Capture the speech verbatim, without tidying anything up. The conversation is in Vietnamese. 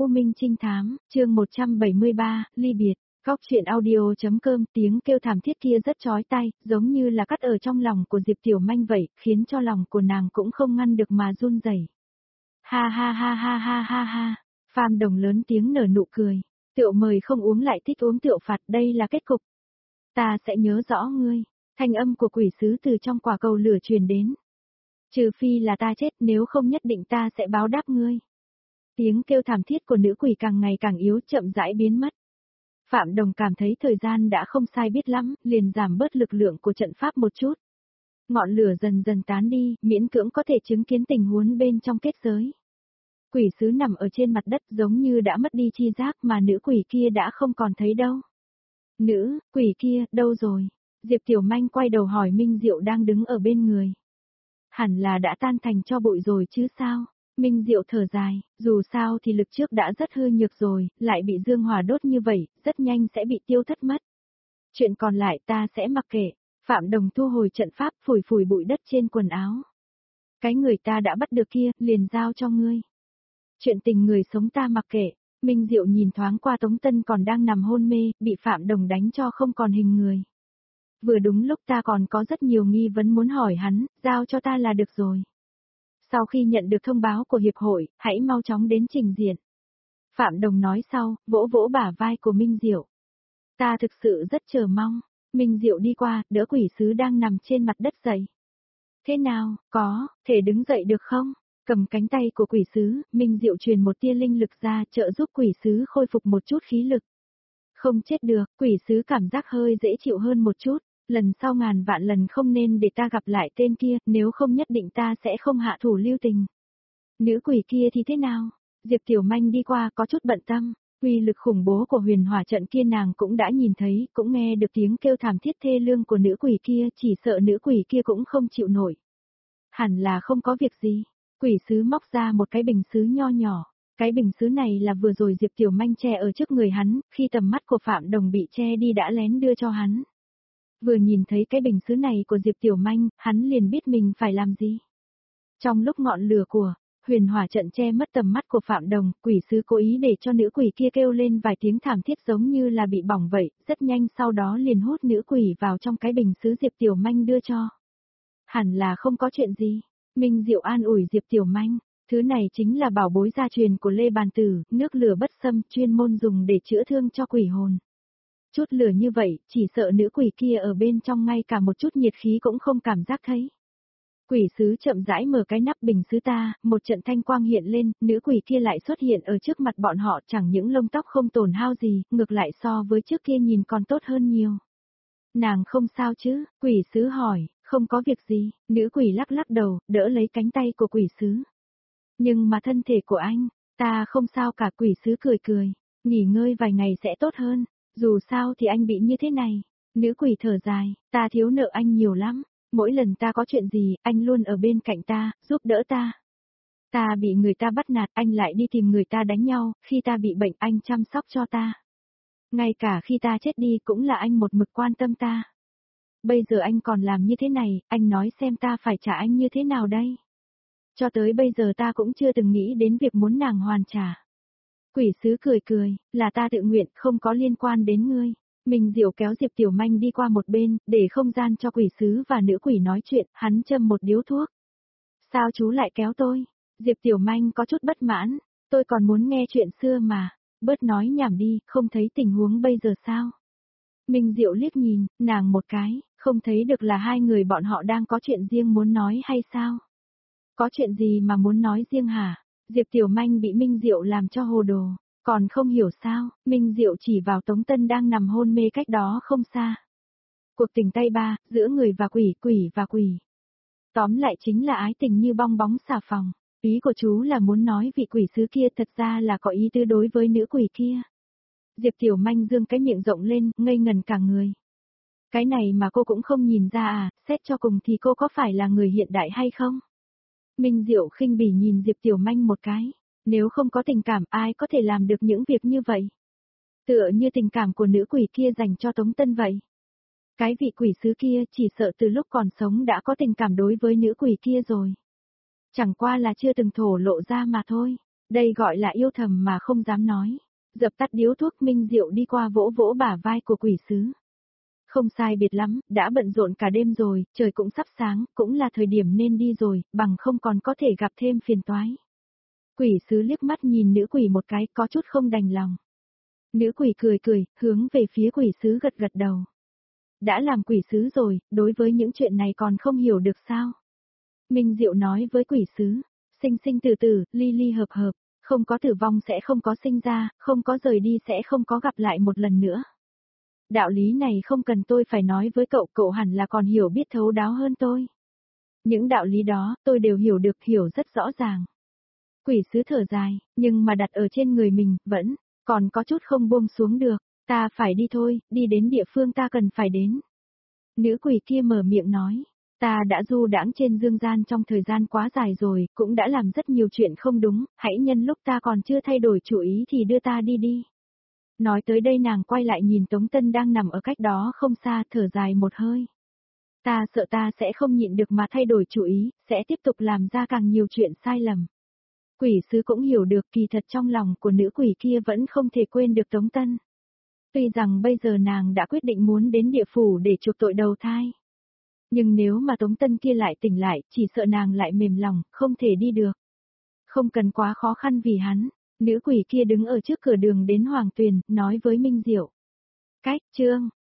U Minh Trinh Thám, chương một trăm bảy mươi ba, ly biệt. Góc truyện audio.com, tiếng kêu thảm thiết kia rất chói tai, giống như là cắt ở trong lòng của Diệp Tiểu Manh vậy, khiến cho lòng của nàng cũng không ngăn được mà run rẩy. Ha ha ha ha ha ha ha, Phàm Đồng lớn tiếng nở nụ cười, Tiểu mời không uống lại thích uống tiểu phạt, đây là kết cục. Ta sẽ nhớ rõ ngươi, thanh âm của quỷ sứ từ trong quả cầu lửa truyền đến. Trừ phi là ta chết, nếu không nhất định ta sẽ báo đáp ngươi. Tiếng kêu thảm thiết của nữ quỷ càng ngày càng yếu, chậm rãi biến mất. Phạm Đồng cảm thấy thời gian đã không sai biết lắm, liền giảm bớt lực lượng của trận pháp một chút. Ngọn lửa dần dần tán đi, miễn cưỡng có thể chứng kiến tình huống bên trong kết giới. Quỷ sứ nằm ở trên mặt đất giống như đã mất đi chi giác, mà nữ quỷ kia đã không còn thấy đâu. Nữ, quỷ kia, đâu rồi? Diệp Tiểu Manh quay đầu hỏi Minh Diệu đang đứng ở bên người. Hẳn là đã tan thành tro bụi rồi chứ sao? Minh Diệu thở dài, dù sao thì lực trước đã rất hư nhược rồi, lại bị dương hỏa đốt như vậy, rất nhanh sẽ bị tiêu thất mất. Chuyện còn lại ta sẽ mặc kệ. Phạm Đồng thu hồi trận pháp, phủi phủi bụi đất trên quần áo. Cái người ta đã bắt được kia, liền giao cho ngươi. Chuyện tình người sống ta mặc kệ. Minh Diệu nhìn thoáng qua Tống Tân còn đang nằm hôn mê, bị Phạm Đồng đánh cho không còn hình người. Vừa đúng lúc ta còn có rất nhiều nghi vấn muốn hỏi hắn, giao cho ta là được rồi. Sau khi nhận được thông báo của hiệp hội, hãy mau chóng đến trình diện. Phạm Đồng nói sau, vỗ vỗ bả vai của Minh Diệu. Ta thực sự rất chờ mong. Minh Diệu đi qua, đỡ quỷ sứ đang nằm trên mặt đất dậy. Thế nào, có, thể đứng dậy được không? Cầm cánh tay của quỷ sứ, Minh Diệu truyền một tia linh lực ra, trợ giúp quỷ sứ khôi phục một chút khí lực. Không chết được, quỷ sứ cảm giác hơi dễ chịu hơn một chút. Lần sau ngàn vạn lần không nên để ta gặp lại tên kia, nếu không nhất định ta sẽ không hạ thủ lưu tình. Nữ quỷ kia thì thế nào? Diệp Tiểu Manh đi qua có chút bận tâm, uy lực khủng bố của huyền hỏa trận kia nàng cũng đã nhìn thấy, cũng nghe được tiếng kêu thảm thiết thê lương của nữ quỷ kia, chỉ sợ nữ quỷ kia cũng không chịu nổi. Hẳn là không có việc gì. Quỷ sứ móc ra một cái bình sứ nho nhỏ. Cái bình sứ này là vừa rồi Diệp Tiểu Manh che ở trước người hắn, khi tầm mắt của Phạm Đồng bị che đi đã lén đưa cho hắn. Vừa nhìn thấy cái bình sứ này của Diệp Tiểu Manh, hắn liền biết mình phải làm gì. Trong lúc ngọn lửa của huyền hỏa trận che mất tầm mắt của Phạm Đồng, quỷ sứ cố ý để cho nữ quỷ kia kêu lên vài tiếng thảm thiết giống như là bị bỏng vậy, rất nhanh sau đó liền hút nữ quỷ vào trong cái bình sứ Diệp Tiểu Manh đưa cho. Hẳn là không có chuyện gì. Minh Diệu an ủi Diệp Tiểu Manh, thứ này chính là bảo bối gia truyền của Lê Bàn Tử, nước lửa bất xâm, chuyên môn dùng để chữa thương cho quỷ hồn. Chút lửa như vậy, chỉ sợ nữ quỷ kia ở bên trong ngay cả một chút nhiệt khí cũng không cảm giác thấy. Quỷ sứ chậm rãi mở cái nắp bình sứ ta, một trận thanh quang hiện lên, nữ quỷ kia lại xuất hiện ở trước mặt bọn họ, chẳng những lông tóc không tổn hao gì, ngược lại so với trước kia nhìn còn tốt hơn nhiều. Nàng không sao chứ? Quỷ sứ hỏi, không có việc gì, nữ quỷ lắc lắc đầu, đỡ lấy cánh tay của quỷ sứ. Nhưng mà thân thể của anh, ta không sao cả, quỷ sứ cười cười, nghỉ ngơi vài ngày sẽ tốt hơn. Dù sao thì anh bị như thế này. Nữ quỷ thở dài, ta thiếu nợ anh nhiều lắm. Mỗi lần ta có chuyện gì, anh luôn ở bên cạnh ta, giúp đỡ ta. Ta bị người ta bắt nạt, anh lại đi tìm người ta đánh nhau, khi ta bị bệnh anh chăm sóc cho ta. Ngay cả khi ta chết đi cũng là anh một mực quan tâm ta. Bây giờ anh còn làm như thế này, anh nói xem ta phải trả anh như thế nào đây? Cho tới bây giờ ta cũng chưa từng nghĩ đến việc muốn nàng hoàn trả. Quỷ sứ cười cười, là ta tự nguyện, không có liên quan đến ngươi. Minh Diệu kéo Diệp Tiểu Manh đi qua một bên, để không gian cho quỷ sứ và nữ quỷ nói chuyện, hắn châm một điếu thuốc. Sao chú lại kéo tôi? Diệp Tiểu Manh có chút bất mãn, tôi còn muốn nghe chuyện xưa mà, bớt nói nhảm đi, không thấy tình huống bây giờ sao? Minh Diệu liếc nhìn, nàng một cái, không thấy được là hai người bọn họ đang có chuyện riêng muốn nói hay sao? Có chuyện gì mà muốn nói riêng hả? Diệp Tiểu Manh bị Minh Diệu làm cho hồ đồ, còn không hiểu sao, Minh Diệu chỉ vào Tống Tân đang nằm hôn mê cách đó không xa. Cuộc tình tay ba, giữa người và quỷ, quỷ và quỷ. Tóm lại chính là ái tình như bong bóng xà phòng, ý của chú là muốn nói vị quỷ sứ kia thật ra là có ý tư đối với nữ quỷ kia. Diệp Tiểu Manh dương cái miệng rộng lên, ngây ngần cả người. Cái này mà cô cũng không nhìn ra à, xét cho cùng thì cô có phải là người hiện đại hay không? Minh Diệu khinh bỉ nhìn Diệp Tiểu Manh một cái, nếu không có tình cảm ai có thể làm được những việc như vậy? Tựa như tình cảm của nữ quỷ kia dành cho Tống Tân vậy. Cái vị quỷ sứ kia chỉ sợ từ lúc còn sống đã có tình cảm đối với nữ quỷ kia rồi. Chẳng qua là chưa từng thổ lộ ra mà thôi. Đây gọi là yêu thầm mà không dám nói. Dập tắt điếu thuốc, Minh Diệu đi qua vỗ vỗ bả vai của quỷ sứ. Không sai biệt lắm, đã bận rộn cả đêm rồi, trời cũng sắp sáng, cũng là thời điểm nên đi rồi, bằng không còn có thể gặp thêm phiền toái. Quỷ sứ liếc mắt nhìn nữ quỷ một cái, có chút không đành lòng. Nữ quỷ cười cười, hướng về phía quỷ sứ gật gật đầu. Đã làm quỷ sứ rồi, đối với những chuyện này còn không hiểu được sao? Minh Diệu nói với quỷ sứ, sinh sinh tử tử, ly ly hợp hợp, không có tử vong sẽ không có sinh ra, không có rời đi sẽ không có gặp lại một lần nữa. Đạo lý này không cần tôi phải nói với cậu, cậu hẳn là còn hiểu biết thấu đáo hơn tôi. Những đạo lý đó, tôi đều hiểu được, hiểu rất rõ ràng. Quỷ sứ thở dài, nhưng mà đặt ở trên người mình, vẫn, còn có chút không buông xuống được, ta phải đi thôi, đi đến địa phương ta cần phải đến. Nữ quỷ kia mở miệng nói, ta đã du đãng trên dương gian trong thời gian quá dài rồi, cũng đã làm rất nhiều chuyện không đúng, hãy nhân lúc ta còn chưa thay đổi chủ ý thì đưa ta đi đi. Nói tới đây nàng quay lại nhìn Tống Tân đang nằm ở cách đó không xa, thở dài một hơi. Ta sợ ta sẽ không nhịn được mà thay đổi chủ ý, sẽ tiếp tục làm ra càng nhiều chuyện sai lầm. Quỷ sứ cũng hiểu được kỳ thật trong lòng của nữ quỷ kia vẫn không thể quên được Tống Tân. Tuy rằng bây giờ nàng đã quyết định muốn đến địa phủ để chuộc tội đầu thai. Nhưng nếu mà Tống Tân kia lại tỉnh lại, chỉ sợ nàng lại mềm lòng, không thể đi được. Không cần quá khó khăn vì hắn. Nữ quỷ kia đứng ở trước cửa đường đến Hoàng Tuyền, nói với Minh Diệu. Cách, chương,